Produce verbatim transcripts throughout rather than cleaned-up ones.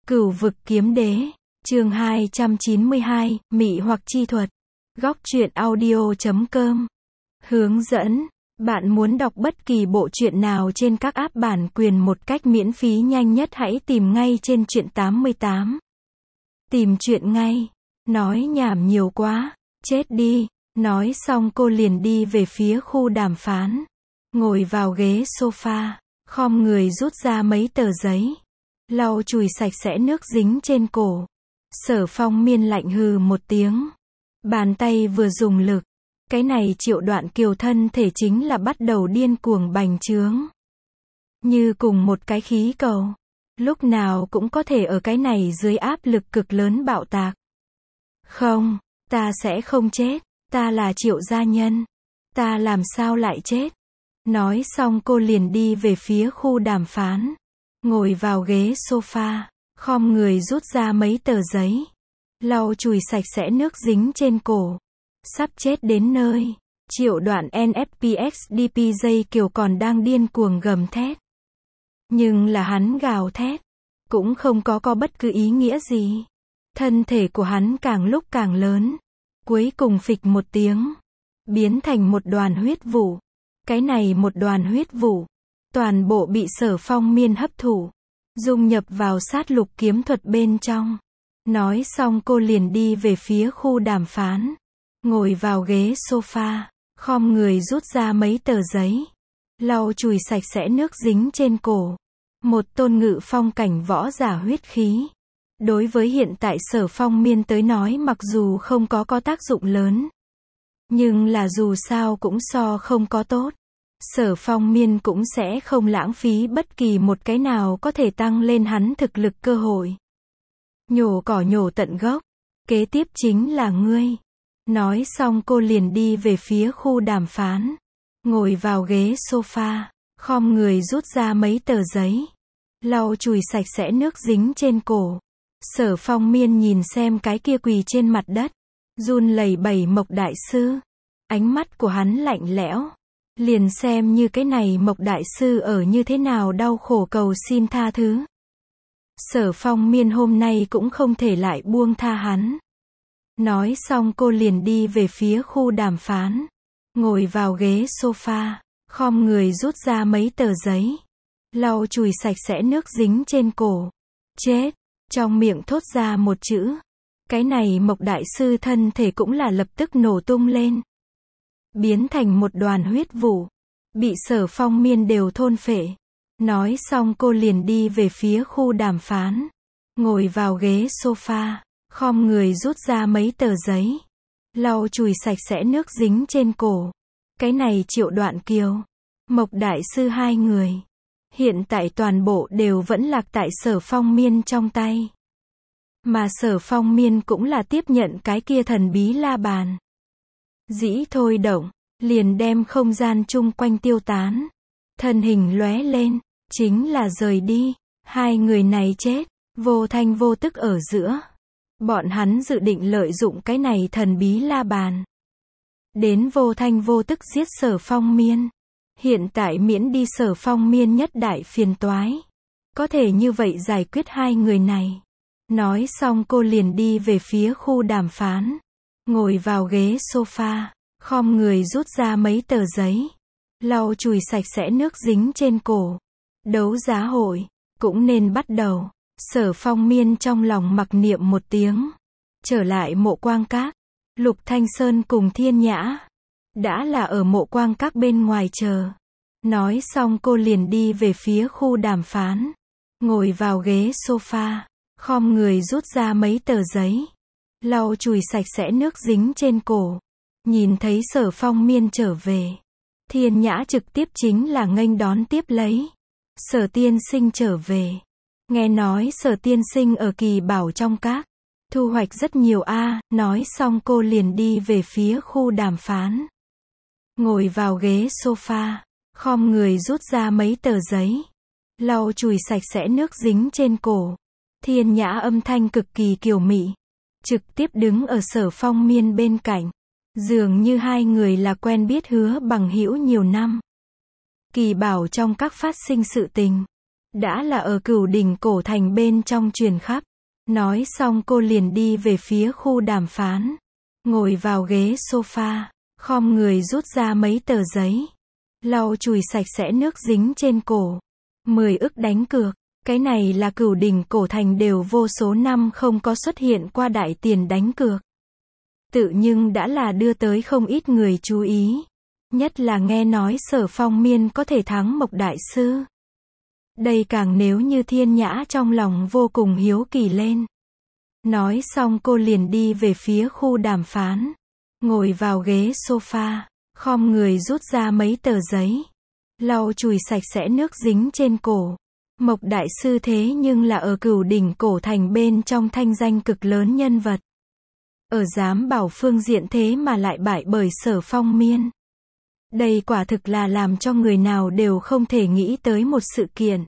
Cửu vực kiếm đế, chương hai trăm chín mươi hai, mị hoặc chi thuật. Góc truyện audio chấm com. Hướng dẫn, bạn muốn đọc bất kỳ bộ truyện nào trên các app bản quyền một cách miễn phí nhanh nhất hãy tìm ngay trên truyện tám mươi tám. Tìm truyện ngay. Nói nhảm nhiều quá, chết đi. Nói xong cô liền đi về phía khu đàm phán. Ngồi vào ghế sofa, khom người rút ra mấy tờ giấy. Lau chùi sạch sẽ nước dính trên cổ. Sở Phong Miên lạnh hừ một tiếng. Bàn tay vừa dùng lực. Cái này Triệu Đoạn Kiều thân thể chính là bắt đầu điên cuồng bành trướng. Như cùng một cái khí cầu. Lúc nào cũng có thể ở cái này dưới áp lực cực lớn bạo tạc. Không, ta sẽ không chết. Ta là Triệu gia nhân. Ta làm sao lại chết? Nói xong cô liền đi về phía khu đàm phán. Ngồi vào ghế sofa, khom người rút ra mấy tờ giấy. Lau chùi sạch sẽ nước dính trên cổ. Sắp chết đến nơi. Triệu Đoạn en ép pê ích đê pê dây Kiều còn đang điên cuồng gầm thét. Nhưng là hắn gào thét. Cũng không có có bất cứ ý nghĩa gì. Thân thể của hắn càng lúc càng lớn. Cuối cùng phịch một tiếng. Biến thành một đoàn huyết vụ. Cái này một đoàn huyết vụ. Toàn bộ bị Sở Phong Miên hấp thụ. Dung nhập vào sát lục kiếm thuật bên trong. Nói xong cô liền đi về phía khu đàm phán. Ngồi vào ghế sofa. Khom người rút ra mấy tờ giấy. Lau chùi sạch sẽ nước dính trên cổ. Một tôn ngự phong cảnh võ giả huyết khí. Đối với hiện tại Sở Phong Miên tới nói mặc dù không có có tác dụng lớn. Nhưng là dù sao cũng so không có tốt. Sở Phong Miên cũng sẽ không lãng phí bất kỳ một cái nào có thể tăng lên hắn thực lực cơ hội. Nhổ cỏ nhổ tận gốc. Kế tiếp chính là ngươi. Nói xong cô liền đi về phía khu đàm phán. Ngồi vào ghế sofa. Khom người rút ra mấy tờ giấy. Lau chùi sạch sẽ nước dính trên cổ. Sở Phong Miên nhìn xem cái kia quỳ trên mặt đất. Run lẩy bẩy Mộc Đại Sư. Ánh mắt của hắn lạnh lẽo. Liền xem như cái này Mộc Đại Sư ở như thế nào đau khổ cầu xin tha thứ. Sở Phong Miên hôm nay cũng không thể lại buông tha hắn. Nói xong cô liền đi về phía khu đàm phán. Ngồi vào ghế sofa. Khom người rút ra mấy tờ giấy. Lau chùi sạch sẽ nước dính trên cổ. Chết. Trong miệng thốt ra một chữ. Cái này Mộc Đại Sư thân thể cũng là lập tức nổ tung lên. Biến thành một đoàn huyết vụ. Bị Sở Phong Miên đều thôn phệ. Nói xong cô liền đi về phía khu đàm phán. Ngồi vào ghế sofa. Khom người rút ra mấy tờ giấy. Lau chùi sạch sẽ nước dính trên cổ. Cái này Triệu Đoạn Kiều. Mộc Đại Sư hai người. Hiện tại toàn bộ đều vẫn lạc tại Sở Phong Miên trong tay. Mà Sở Phong Miên cũng là tiếp nhận cái kia thần bí la bàn. Dĩ thôi động, liền đem không gian chung quanh tiêu tán. Thân hình lóe lên, chính là rời đi. Hai người này chết, vô thanh vô tức ở giữa. Bọn hắn dự định lợi dụng cái này thần bí la bàn. Đến vô thanh vô tức giết Sở Phong Miên. Hiện tại miễn đi Sở Phong Miên nhất đại phiền toái. Có thể như vậy giải quyết hai người này. Nói xong cô liền đi về phía khu đàm phán. Ngồi vào ghế sofa. Khom người rút ra mấy tờ giấy. Lau chùi sạch sẽ nước dính trên cổ. Đấu giá hội. Cũng nên bắt đầu. Sở Phong Miên trong lòng mặc niệm một tiếng. Trở lại Mộ Quang Các. Lục Thanh Sơn cùng Thiên Nhã. Đã là ở Mộ Quang Các bên ngoài chờ. Nói xong cô liền đi về phía khu đàm phán. Ngồi vào ghế sofa. Khom người rút ra mấy tờ giấy. Lau chùi sạch sẽ nước dính trên cổ. Nhìn thấy Sở Phong Miên trở về. Thiên Nhã trực tiếp chính là nghênh đón tiếp lấy. Sở tiên sinh trở về. Nghe nói Sở tiên sinh ở Kỳ Bảo trong các. Thu hoạch rất nhiều a à, nói xong cô liền đi về phía khu đàm phán. Ngồi vào ghế sofa. Khom người rút ra mấy tờ giấy. Lau chùi sạch sẽ nước dính trên cổ. Thiên Nhã âm thanh cực kỳ kiều mị. Trực tiếp đứng ở Sở Phong Miên bên cạnh. Dường như hai người là quen biết hứa bằng hữu nhiều năm. Kỳ Bảo trong các phát sinh sự tình. đã là ở Cửu Đỉnh cổ thành bên trong truyền khắp. Nói xong cô liền đi về phía khu đàm phán. Ngồi vào ghế sofa, khom người rút ra mấy tờ giấy. Lau chùi sạch sẽ nước dính trên cổ. Mười ức đánh cược. Cái này là Cửu Đỉnh cổ thành đều vô số năm không có xuất hiện qua đại tiền đánh cược. Tự nhưng đã là đưa tới không ít người chú ý. Nhất là nghe nói Sở Phong Miên có thể thắng Mộc Đại Sư. Đây càng nếu như Thiên Nhã trong lòng vô cùng hiếu kỳ lên. Nói xong cô liền đi về phía khu đàm phán. Ngồi vào ghế sofa, khom người rút ra mấy tờ giấy. Lau chùi sạch sẽ nước dính trên cổ. Mộc Đại Sư thế nhưng là ở Cửu Đỉnh cổ thành bên trong thanh danh cực lớn nhân vật. Ở giám bảo phương diện thế mà lại bại bởi Sở Phong Miên. Đây quả thực là làm cho người nào đều không thể nghĩ tới một sự kiện.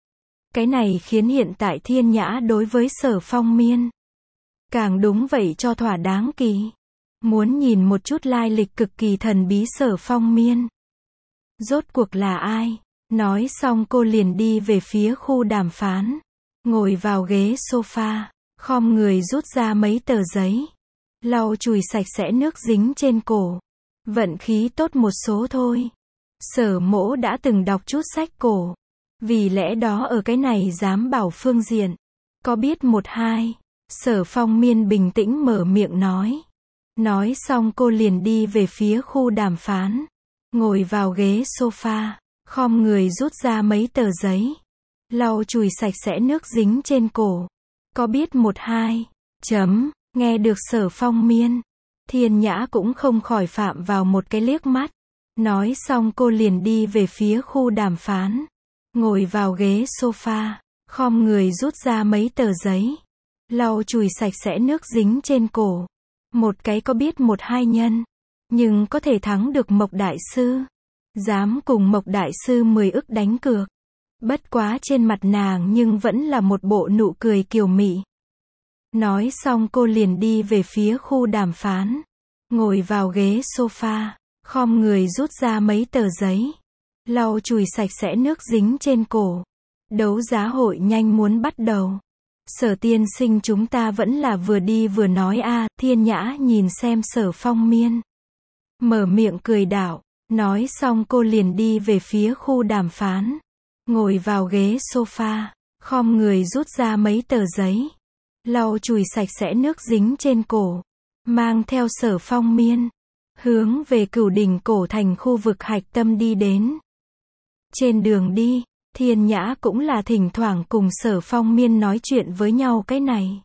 Cái này khiến hiện tại Thiên Nhã đối với Sở Phong Miên càng đúng vậy cho thỏa đáng kỳ. Muốn nhìn một chút lai lịch cực kỳ thần bí Sở Phong Miên. Rốt cuộc là ai? Nói xong cô liền đi về phía khu đàm phán. Ngồi vào ghế sofa, khom người rút ra mấy tờ giấy. Lau chùi sạch sẽ nước dính trên cổ. Vận khí tốt một số thôi. Sở Mỗ đã từng đọc chút sách cổ. Vì lẽ đó ở cái này dám bảo phương diện. Có biết một hai. Sở Phong Miên bình tĩnh mở miệng nói. Nói xong cô liền đi về phía khu đàm phán. Ngồi vào ghế sofa, khom người rút ra mấy tờ giấy. Lau chùi sạch sẽ nước dính trên cổ. Có biết một hai. Chấm. Nghe được Sở Phong Miên. Thiên Nhã cũng không khỏi phạm vào một cái liếc mắt. Nói xong cô liền đi về phía khu đàm phán. Ngồi vào ghế sofa, khom người rút ra mấy tờ giấy. Lau chùi sạch sẽ nước dính trên cổ. Một cái có biết một hai nhân. Nhưng có thể thắng được Mộc Đại Sư. Dám cùng Mộc Đại Sư mười ức đánh cược. Bất quá trên mặt nàng nhưng vẫn là một bộ nụ cười kiều mị. Nói xong cô liền đi về phía khu đàm phán. Ngồi vào ghế sofa, khom người rút ra mấy tờ giấy. Lau chùi sạch sẽ nước dính trên cổ. Đấu giá hội nhanh muốn bắt đầu. Sở tiên sinh chúng ta vẫn là vừa đi vừa nói a. À, Thiên Nhã nhìn xem Sở Phong Miên. Mở miệng cười đảo. Nói xong cô liền đi về phía khu đàm phán. Ngồi vào ghế sofa, khom người rút ra mấy tờ giấy. Lau chùi sạch sẽ nước dính trên cổ. Mang theo Sở Phong Miên. Hướng về Cửu Đỉnh cổ thành khu vực hạch tâm đi đến. Trên đường đi, Thiên Nhã cũng là thỉnh thoảng cùng Sở Phong Miên nói chuyện với nhau cái này.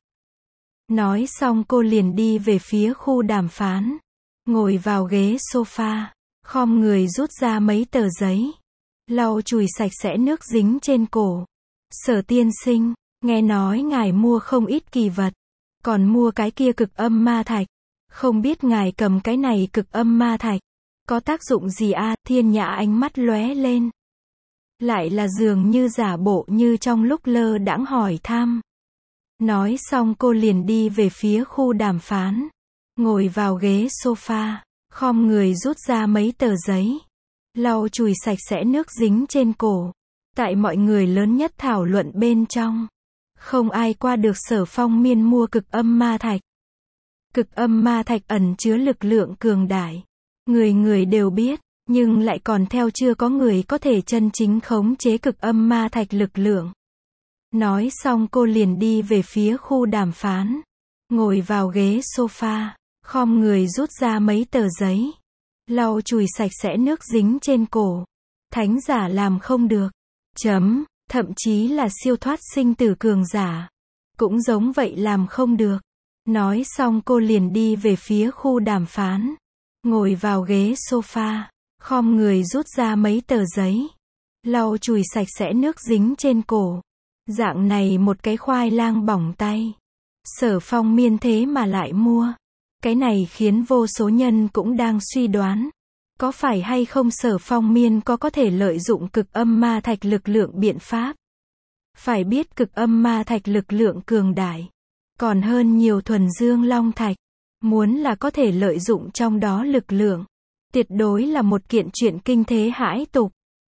Nói xong cô liền đi về phía khu đàm phán. Ngồi vào ghế sofa, khom người rút ra mấy tờ giấy. Lau chùi sạch sẽ nước dính trên cổ. Sở tiên sinh, nghe nói ngài mua không ít kỳ vật. Còn mua cái kia cực âm ma thạch. Không biết ngài cầm cái này cực âm ma thạch. Có tác dụng gì a? À? Thiên Nhã ánh mắt lóe lên. Lại là dường như giả bộ như trong lúc lơ đãng hỏi thăm. Nói xong cô liền đi về phía khu đàm phán. Ngồi vào ghế sofa, khom người rút ra mấy tờ giấy. Lau chùi sạch sẽ nước dính trên cổ. Tại mọi người lớn nhất thảo luận bên trong. Không ai qua được Sở Phong Miên mua cực âm ma thạch. Cực âm ma thạch ẩn chứa lực lượng cường đại. Người người đều biết, nhưng lại còn theo chưa có người có thể chân chính khống chế cực âm ma thạch lực lượng. Nói xong cô liền đi về phía khu đàm phán. Ngồi vào ghế sofa, khom người rút ra mấy tờ giấy. Lau chùi sạch sẽ nước dính trên cổ. Thánh giả làm không được. Chấm. Thậm chí là siêu thoát sinh tử cường giả. Cũng giống vậy làm không được. Nói xong cô liền đi về phía khu đàm phán. Ngồi vào ghế sofa. Khom người rút ra mấy tờ giấy. Lau chùi sạch sẽ nước dính trên cổ. Dạng này một cái khoai lang bỏng tay. Sở Phong Miên thế mà lại mua. Cái này khiến vô số nhân cũng đang suy đoán. Có phải hay không Sở Phong Miên có có thể lợi dụng cực âm ma thạch lực lượng biện pháp. Phải biết cực âm ma thạch lực lượng cường đại. Còn hơn nhiều thuần dương long thạch. Muốn là có thể lợi dụng trong đó lực lượng. Tuyệt đối là một kiện chuyện kinh thế hãi tục.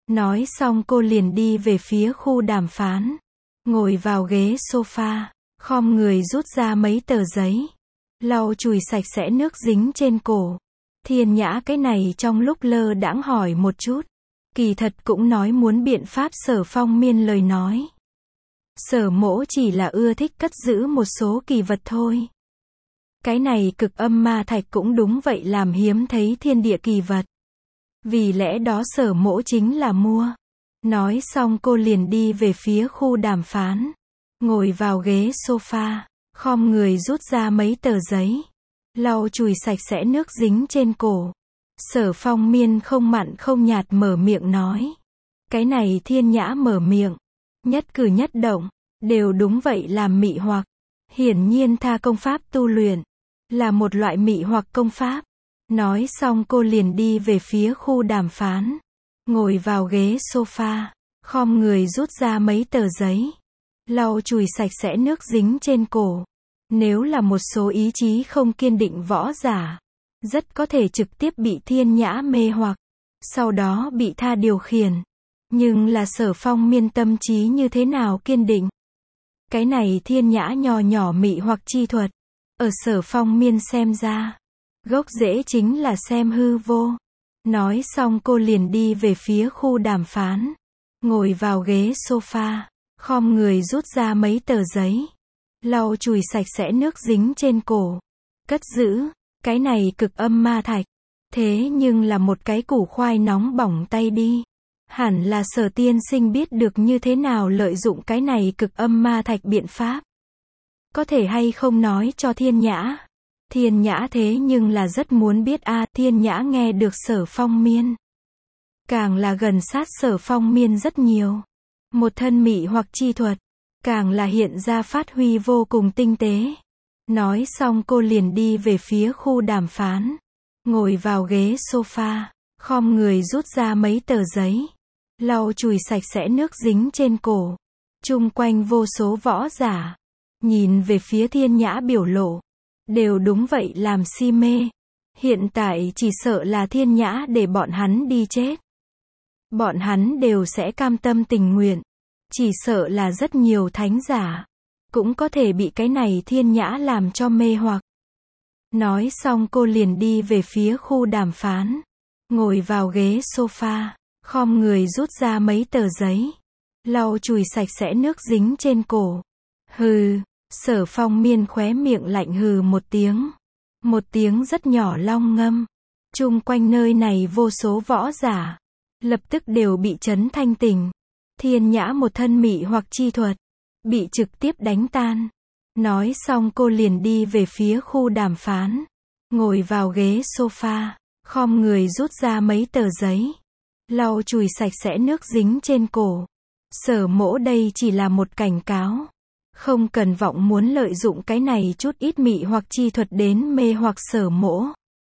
Nói xong cô liền đi về phía khu đàm phán. Ngồi vào ghế sofa, khom người rút ra mấy tờ giấy. Lau chùi sạch sẽ nước dính trên cổ. Thiên Nhã cái này trong lúc lơ đãng hỏi một chút. Kỳ thật cũng nói muốn biện pháp Sở Phong Miên lời nói. Sở mỗ chỉ là ưa thích cất giữ một số kỳ vật thôi. Cái này cực âm ma thạch cũng đúng vậy, làm hiếm thấy thiên địa kỳ vật. Vì lẽ đó sở mỗ chính là mua. Nói xong cô liền đi về phía khu đàm phán. Ngồi vào ghế sofa, khom người rút ra mấy tờ giấy. Lau chùi sạch sẽ nước dính trên cổ. Sở Phong Miên không mặn không nhạt mở miệng nói. Cái này Thiên Nhã mở miệng. Nhất cử nhất động, đều đúng vậy làm mị hoặc. Hiển nhiên tha công pháp tu luyện. Là một loại mị hoặc công pháp. Nói xong cô liền đi về phía khu đàm phán. Ngồi vào ghế sofa, khom người rút ra mấy tờ giấy. Lau chùi sạch sẽ nước dính trên cổ. Nếu là một số ý chí không kiên định võ giả, rất có thể trực tiếp bị Thiên Nhã mê hoặc, sau đó bị tha điều khiển. Nhưng là Sở Phong Miên tâm trí như thế nào kiên định. Cái này Thiên Nhã nhỏ nhỏ mị hoặc chi thuật. Ở Sở Phong Miên xem ra, gốc rễ chính là xem hư vô. Nói xong cô liền đi về phía khu đàm phán. Ngồi vào ghế sofa, khom người rút ra mấy tờ giấy. Lau chùi sạch sẽ nước dính trên cổ. Cất giữ, cái này cực âm ma thạch. Thế nhưng là một cái củ khoai nóng bỏng tay đi. Hẳn là Sở tiên sinh biết được như thế nào lợi dụng cái này cực âm ma thạch biện pháp. Có thể hay không nói cho Thiên Nhã. Thiên Nhã thế nhưng là rất muốn biết a. À, Thiên Nhã nghe được Sở Phong Miên. Càng là gần sát Sở Phong Miên rất nhiều. Một thân mị hoặc chi thuật. Càng là hiện ra phát huy vô cùng tinh tế. Nói xong cô liền đi về phía khu đàm phán. Ngồi vào ghế sofa, khom người rút ra mấy tờ giấy. Lau chùi sạch sẽ nước dính trên cổ. Chung quanh vô số võ giả. Nhìn về phía Thiên Nhã biểu lộ. Đều đúng vậy làm si mê. Hiện tại chỉ sợ là Thiên Nhã để bọn hắn đi chết. Bọn hắn đều sẽ cam tâm tình nguyện. Chỉ sợ là rất nhiều thánh giả. Cũng có thể bị cái này Thiên Nhã làm cho mê hoặc. Nói xong cô liền đi về phía khu đàm phán. Ngồi vào ghế sofa, khom người rút ra mấy tờ giấy. Lau chùi sạch sẽ nước dính trên cổ. Hừ. Sở Phong Miên khóe miệng lạnh hừ một tiếng. Một tiếng rất nhỏ long ngâm. Chung quanh nơi này vô số võ giả. Lập tức đều bị chấn thanh tỉnh. Thiên Nhã một thân mị hoặc chi thuật. Bị trực tiếp đánh tan. Nói xong cô liền đi về phía khu đàm phán. Ngồi vào ghế sofa. Khom người rút ra mấy tờ giấy. Lau chùi sạch sẽ nước dính trên cổ. Sở mỗ đây chỉ là một cảnh cáo. Không cần vọng muốn lợi dụng cái này chút ít mị hoặc chi thuật đến mê hoặc sở mỗ.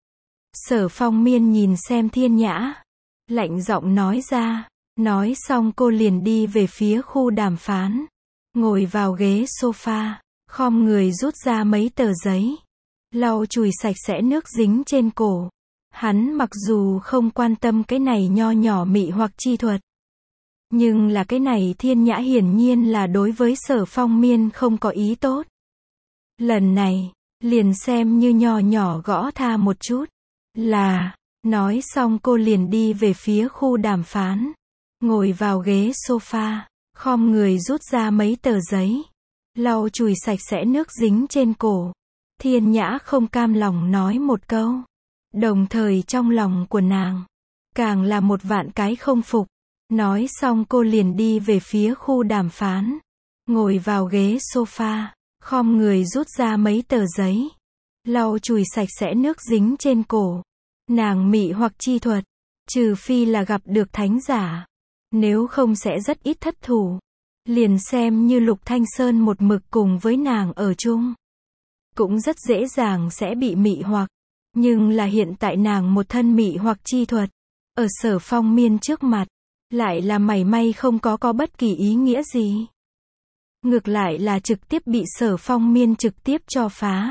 Sở Phong Miên nhìn xem Thiên Nhã. Lạnh giọng nói ra. Nói xong cô liền đi về phía khu đàm phán. Ngồi vào ghế sofa. Khom người rút ra mấy tờ giấy. Lau chùi sạch sẽ nước dính trên cổ. Hắn mặc dù không quan tâm cái này nho nhỏ mị hoặc chi thuật. Nhưng là cái này Thiên Nhã hiển nhiên là đối với Sở Phong Miên không có ý tốt. Lần này, liền xem như nho nhỏ gõ tha một chút. Là, nói xong cô liền đi về phía khu đàm phán. Ngồi vào ghế sofa, khom người rút ra mấy tờ giấy. Lau chùi sạch sẽ nước dính trên cổ. Thiên Nhã không cam lòng nói một câu. Đồng thời trong lòng của nàng, càng là một vạn cái không phục. Nói xong cô liền đi về phía khu đàm phán. Ngồi vào ghế sofa, khom người rút ra mấy tờ giấy. Lau chùi sạch sẽ nước dính trên cổ. Nàng mị hoặc chi thuật, trừ phi là gặp được thánh giả. Nếu không sẽ rất ít thất thủ. Liền xem như Lục Thanh Sơn một mực cùng với nàng ở chung. Cũng rất dễ dàng sẽ bị mị hoặc. Nhưng là hiện tại nàng một thân mị hoặc chi thuật. Ở Sở Phong Miên trước mặt. Lại là mảy may không có có bất kỳ ý nghĩa gì. Ngược lại là trực tiếp bị Sở Phong Miên trực tiếp cho phá.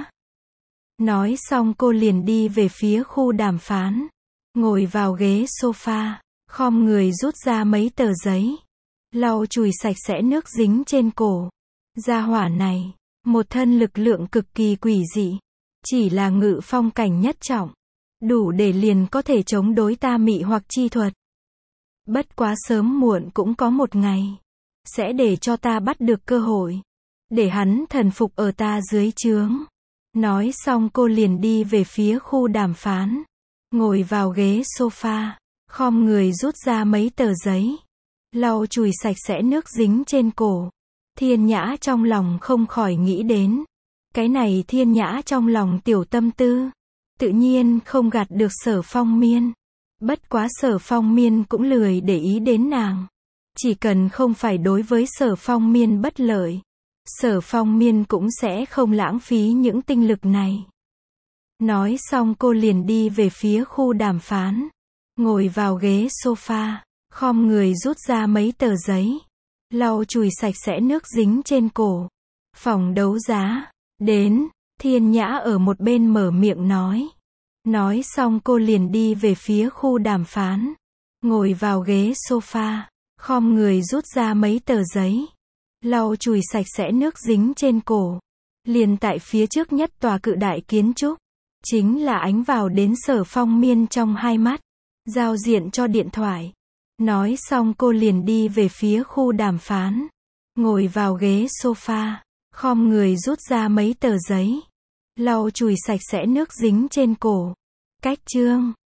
Nói xong cô liền đi về phía khu đàm phán. Ngồi vào ghế sofa, khom người rút ra mấy tờ giấy, lau chùi sạch sẽ nước dính trên cổ. Gia hỏa này, một thân lực lượng cực kỳ quỷ dị, chỉ là ngự phong cảnh nhất trọng, đủ để liền có thể chống đối ta mị hoặc chi thuật. Bất quá sớm muộn cũng có một ngày, sẽ để cho ta bắt được cơ hội, để hắn thần phục ở ta dưới trướng. Nói xong cô liền đi về phía khu đàm phán, ngồi vào ghế sofa, khom người rút ra mấy tờ giấy, lau chùi sạch sẽ nước dính trên cổ. Thiên Nhã trong lòng không khỏi nghĩ đến, cái này Thiên Nhã trong lòng tiểu tâm tư, tự nhiên không gạt được Sở Phong Miên. Bất quá Sở Phong Miên cũng lười để ý đến nàng, chỉ cần không phải đối với Sở Phong Miên bất lợi, Sở Phong Miên cũng sẽ không lãng phí những tinh lực này. Nói xong cô liền đi về phía khu đàm phán, ngồi vào ghế sofa, khom người rút ra mấy tờ giấy, lau chùi sạch sẽ nước dính trên cổ. Phòng đấu giá, đến, Thiên Nhã ở một bên mở miệng nói. Nói xong cô liền đi về phía khu đàm phán, ngồi vào ghế sofa, khom người rút ra mấy tờ giấy, lau chùi sạch sẽ nước dính trên cổ. Liền tại phía trước nhất tòa cự đại kiến trúc, chính là ánh vào đến Sở Phong Miên trong hai mắt, giao diện cho điện thoại. Nói xong cô liền đi về phía khu đàm phán, ngồi vào ghế sofa, khom người rút ra mấy tờ giấy, lau chùi sạch sẽ nước dính trên cổ. Cách chương